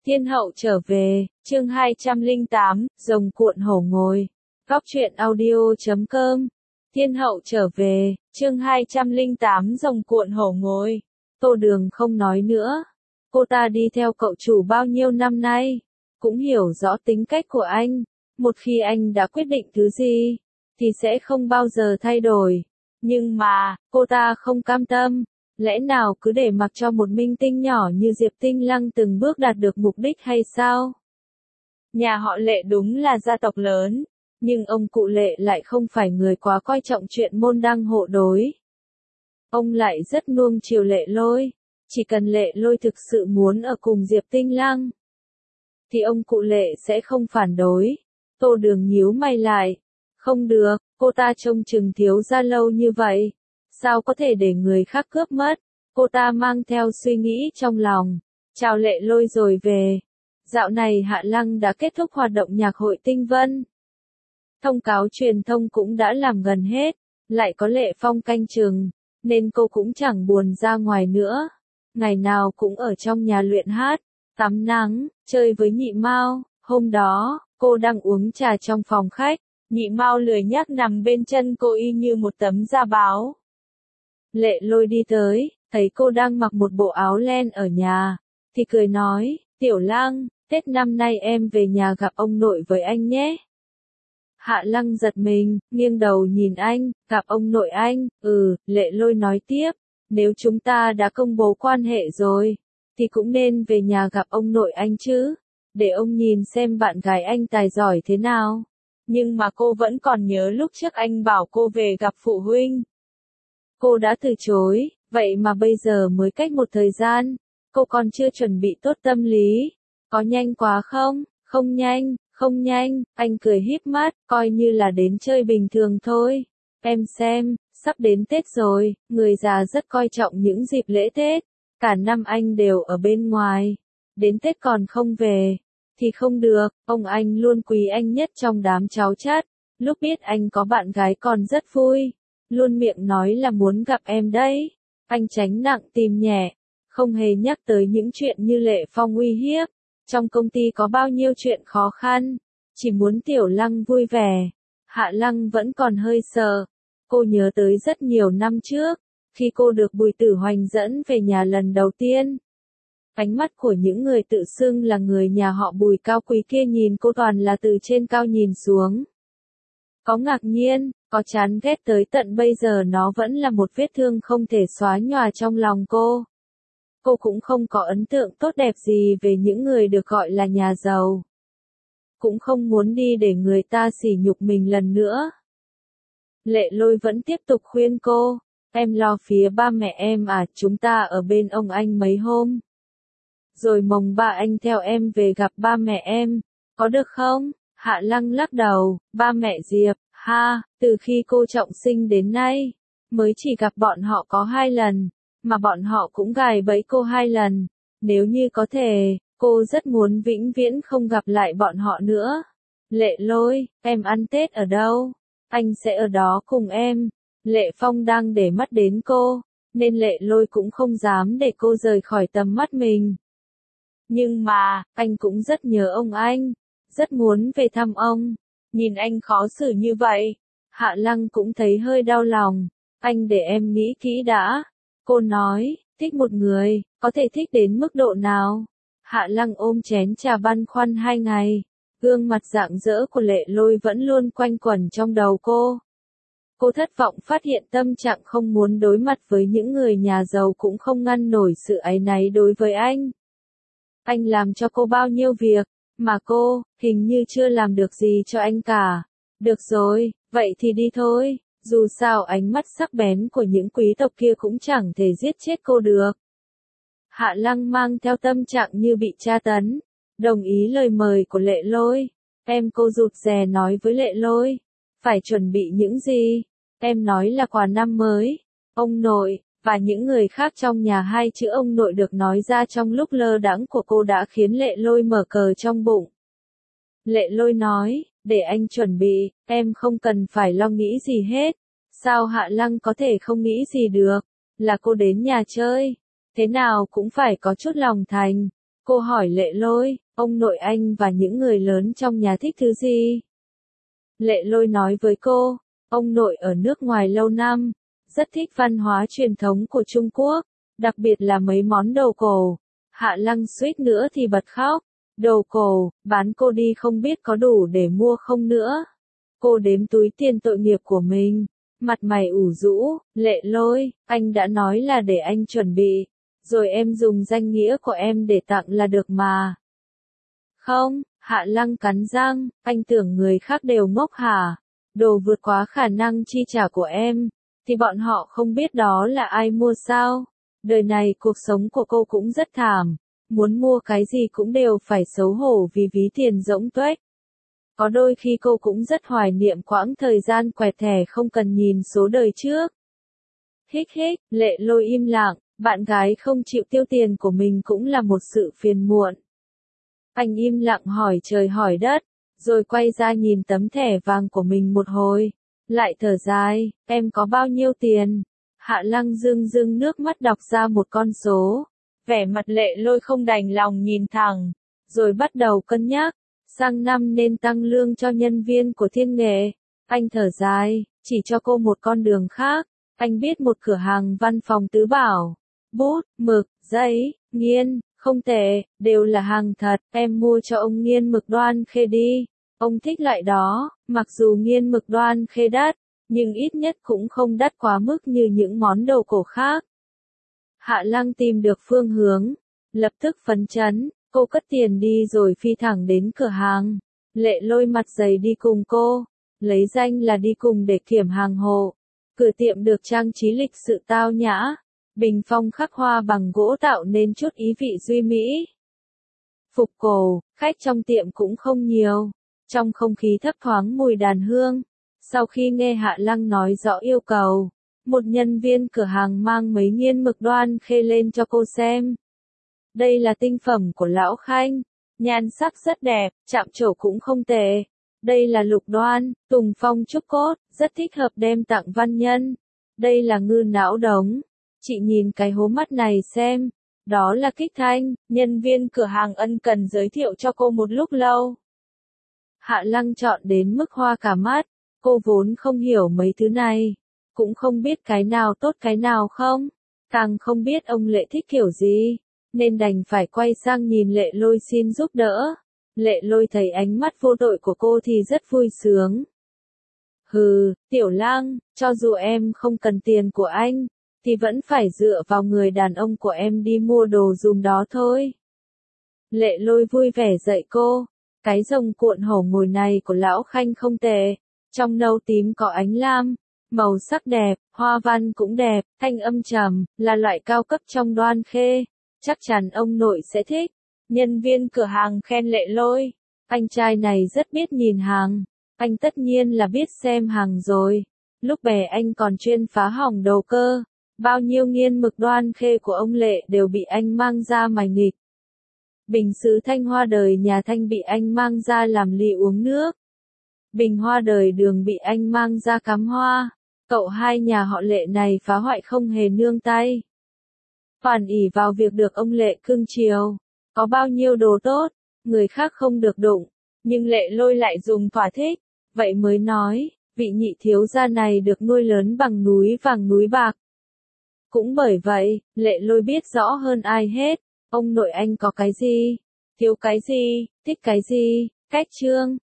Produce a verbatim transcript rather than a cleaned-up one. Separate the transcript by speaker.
Speaker 1: Thiên hậu trở về, chương hai trăm lẻ tám, rồng cuộn hổ ngồi. Góc truyện audio chấm com. Thiên hậu trở về, chương hai trăm lẻ tám, rồng cuộn hổ ngồi. Tô Đường không nói nữa. Cô ta đi theo cậu chủ bao nhiêu năm nay, cũng hiểu rõ tính cách của anh. Một khi anh đã quyết định thứ gì, thì sẽ không bao giờ thay đổi. Nhưng mà, cô ta không cam tâm. Lẽ nào cứ để mặc cho một minh tinh nhỏ như Diệp Tinh Lăng từng bước đạt được mục đích hay sao? Nhà họ Lệ đúng là gia tộc lớn, nhưng ông cụ Lệ lại không phải người quá coi trọng chuyện môn đăng hộ đối. Ông lại rất nuông chiều Lệ Lôi, chỉ cần Lệ Lôi thực sự muốn ở cùng Diệp Tinh Lăng, thì ông cụ Lệ sẽ không phản đối. Tô Đường nhíu mày lại, không được, cô ta trông chừng thiếu gia lâu như vậy. Sao có thể để người khác cướp mất? Cô ta mang theo suy nghĩ trong lòng. Chào Lệ Lôi rồi về. Dạo này Hạ Lăng đã kết thúc hoạt động nhạc hội Tinh Vân. Thông cáo truyền thông cũng đã làm gần hết. Lại có Lệ Phong canh chừng, nên cô cũng chẳng buồn ra ngoài nữa. Ngày nào cũng ở trong nhà luyện hát, tắm nắng, chơi với Nhị Mao. Hôm đó, cô đang uống trà trong phòng khách. Nhị Mao lười nhác nằm bên chân cô y như một tấm da báo. Lệ Lôi đi tới, thấy cô đang mặc một bộ áo len ở nhà, thì cười nói, Tiểu Lăng, Tết năm nay em về nhà gặp ông nội với anh nhé. Hạ Lăng giật mình, nghiêng đầu nhìn anh, gặp ông nội anh, ừ, Lệ Lôi nói tiếp, nếu chúng ta đã công bố quan hệ rồi, thì cũng nên về nhà gặp ông nội anh chứ, để ông nhìn xem bạn gái anh tài giỏi thế nào. Nhưng mà cô vẫn còn nhớ lúc trước anh bảo cô về gặp phụ huynh. Cô đã từ chối, vậy mà bây giờ mới cách một thời gian, cô còn chưa chuẩn bị tốt tâm lý. Có nhanh quá không? Không nhanh, không nhanh, anh cười híp mắt, coi như là đến chơi bình thường thôi. Em xem, sắp đến Tết rồi, người già rất coi trọng những dịp lễ Tết. Cả năm anh đều ở bên ngoài, đến Tết còn không về, thì không được, ông anh luôn quý anh nhất trong đám cháu chắt. Lúc biết anh có bạn gái còn rất vui. Luôn miệng nói là muốn gặp em đấy. Anh tránh nặng tìm nhẹ, không hề nhắc tới những chuyện như Lệ Phong uy hiếp. Trong công ty có bao nhiêu chuyện khó khăn, chỉ muốn Tiểu Lăng vui vẻ. Hạ Lăng vẫn còn hơi sợ. Cô nhớ tới rất nhiều năm trước, khi cô được Bùi Tử Hoành dẫn về nhà lần đầu tiên. Ánh mắt của những người tự xưng là người nhà họ Bùi cao quý kia nhìn cô toàn là từ trên cao nhìn xuống. Có ngạc nhiên, có chán ghét, tới tận bây giờ nó vẫn là một vết thương không thể xóa nhòa trong lòng cô. Cô cũng không có ấn tượng tốt đẹp gì về những người được gọi là nhà giàu. Cũng không muốn đi để người ta sỉ nhục mình lần nữa. Lệ Lôi vẫn tiếp tục khuyên cô, em lo phía ba mẹ em à, chúng ta ở bên ông anh mấy hôm. Rồi mồng ba anh theo em về gặp ba mẹ em, có được không? Hạ Lăng lắc đầu, ba mẹ Diệp, ha, từ khi cô trọng sinh đến nay, mới chỉ gặp bọn họ có hai lần, mà bọn họ cũng gài bẫy cô hai lần. Nếu như có thể, cô rất muốn vĩnh viễn không gặp lại bọn họ nữa. Lệ Lôi, em ăn Tết ở đâu? Anh sẽ ở đó cùng em. Lệ Phong đang để mắt đến cô, nên Lệ Lôi cũng không dám để cô rời khỏi tầm mắt mình. Nhưng mà, anh cũng rất nhớ ông anh, rất muốn về thăm ông. Nhìn anh khó xử như vậy, Hạ Lăng cũng thấy hơi đau lòng. Anh để em nghĩ kỹ đã. Cô nói, thích một người, có thể thích đến mức độ nào? Hạ Lăng ôm chén trà băn khoăn hai ngày. Gương mặt rạng rỡ của Lệ Lôi vẫn luôn quanh quẩn trong đầu cô. Cô thất vọng phát hiện tâm trạng không muốn đối mặt với những người nhà giàu cũng không ngăn nổi sự áy náy đối với anh. Anh làm cho cô bao nhiêu việc, mà cô, hình như chưa làm được gì cho anh cả. Được rồi, vậy thì đi thôi, dù sao ánh mắt sắc bén của những quý tộc kia cũng chẳng thể giết chết cô được. Hạ Lăng mang theo tâm trạng như bị tra tấn, đồng ý lời mời của Lệ Lôi. Em cô rụt rè nói với Lệ Lôi, phải chuẩn bị những gì? Em nói là quà năm mới, ông nội, và những người khác trong nhà. Hai chữ ông nội được nói ra trong lúc lơ đãng của cô đã khiến Lệ Lôi mở cờ trong bụng. Lệ Lôi nói, để anh chuẩn bị, em không cần phải lo nghĩ gì hết. Sao Hạ Lăng có thể không nghĩ gì được, là cô đến nhà chơi, thế nào cũng phải có chút lòng thành. Cô hỏi Lệ Lôi, ông nội anh và những người lớn trong nhà thích thứ gì? Lệ Lôi nói với cô, ông nội ở nước ngoài lâu năm, rất thích văn hóa truyền thống của Trung Quốc, đặc biệt là mấy món đồ cổ. Hạ Lăng suýt nữa thì bật khóc. Đồ cổ, bán cô đi không biết có đủ để mua không nữa. Cô đếm túi tiền tội nghiệp của mình, mặt mày ủ rũ. Lệ Lôi, anh đã nói là để anh chuẩn bị, rồi em dùng danh nghĩa của em để tặng là được mà. Không, Hạ Lăng cắn răng, anh tưởng người khác đều ngốc hả? Đồ vượt quá khả năng chi trả của em, thì bọn họ không biết đó là ai mua sao? Đời này cuộc sống của cô cũng rất thảm, muốn mua cái gì cũng đều phải xấu hổ vì ví tiền rỗng tuếch. Có đôi khi cô cũng rất hoài niệm quãng thời gian quẹt thẻ không cần nhìn số đời trước. Hích hích, Lệ Lôi im lặng, bạn gái không chịu tiêu tiền của mình cũng là một sự phiền muộn. Anh im lặng hỏi trời hỏi đất, rồi quay ra nhìn tấm thẻ vàng của mình một hồi, lại thở dài, em có bao nhiêu tiền? Hạ Lăng rưng rưng nước mắt đọc ra một con số, vẻ mặt Lệ Lôi không đành lòng nhìn thẳng, rồi bắt đầu cân nhắc, sang năm nên tăng lương cho nhân viên của Thiên Nghệ. Anh thở dài, chỉ cho cô một con đường khác, anh biết một cửa hàng văn phòng tứ bảo, bút, mực, giấy, nghiên, không tệ, đều là hàng thật, em mua cho ông nghiên mực Đoan Khê đi, ông thích loại đó, mặc dù nghiên mực Đoan Khê đắt, nhưng ít nhất cũng không đắt quá mức như những món đồ cổ khác. Hạ Lăng tìm được phương hướng, lập tức phấn chấn, cô cất tiền đi rồi phi thẳng đến cửa hàng. Lệ Lôi mặt dày đi cùng cô, lấy danh là đi cùng để kiểm hàng hộ. Cửa tiệm được trang trí lịch sự tao nhã, bình phong khắc hoa bằng gỗ tạo nên chút ý vị duy mỹ. Phục cổ, khách trong tiệm cũng không nhiều, trong không khí thấp thoáng mùi đàn hương. Sau khi nghe Hạ Lăng nói rõ yêu cầu, một nhân viên cửa hàng mang mấy nghiên mực Đoan Khê lên cho cô xem. Đây là tinh phẩm của lão Khanh, nhan sắc rất đẹp, chạm trổ cũng không tệ. Đây là lục đoan, tùng phong trúc cốt, rất thích hợp đem tặng văn nhân. Đây là ngư não đống. Chị nhìn cái hố mắt này xem. Đó là kích thanh, nhân viên cửa hàng ân cần giới thiệu cho cô một lúc lâu. Hạ Lăng chọn đến mức hoa cả mắt. Cô vốn không hiểu mấy thứ này, cũng không biết cái nào tốt cái nào không, càng không biết ông Lệ thích kiểu gì, nên đành phải quay sang nhìn Lệ Lôi xin giúp đỡ. Lệ Lôi thấy ánh mắt vô tội của cô thì rất vui sướng. Hừ, Tiểu Lang, cho dù em không cần tiền của anh, thì vẫn phải dựa vào người đàn ông của em đi mua đồ dùng đó thôi. Lệ Lôi vui vẻ dạy cô, cái rồng cuộn hổ ngồi này của lão Khanh không tệ. Trong nâu tím có ánh lam, màu sắc đẹp, hoa văn cũng đẹp, thanh âm trầm, là loại cao cấp trong Đoan Khê, chắc chắn ông nội sẽ thích. Nhân viên cửa hàng khen Lệ Lôi, anh trai này rất biết nhìn hàng, anh tất nhiên là biết xem hàng rồi. Lúc bé anh còn chuyên phá hỏng đầu cơ, bao nhiêu nghiên mực Đoan Khê của ông Lệ đều bị anh mang ra mài nghịch. Bình sứ thanh hoa đời nhà Thanh bị anh mang ra làm ly uống nước. Bình hoa đời Đường bị anh mang ra cắm hoa. Cậu hai nhà họ Lệ này phá hoại không hề nương tay. Phản ỷ vào việc được ông Lệ cưng chiều. Có bao nhiêu đồ tốt, người khác không được đụng, nhưng Lệ Lôi lại dùng thỏa thích. Vậy mới nói, vị nhị thiếu gia này được nuôi lớn bằng núi vàng núi bạc. Cũng bởi vậy, Lệ Lôi biết rõ hơn ai hết, ông nội anh có cái gì, thiếu cái gì, thích cái gì, cách trương,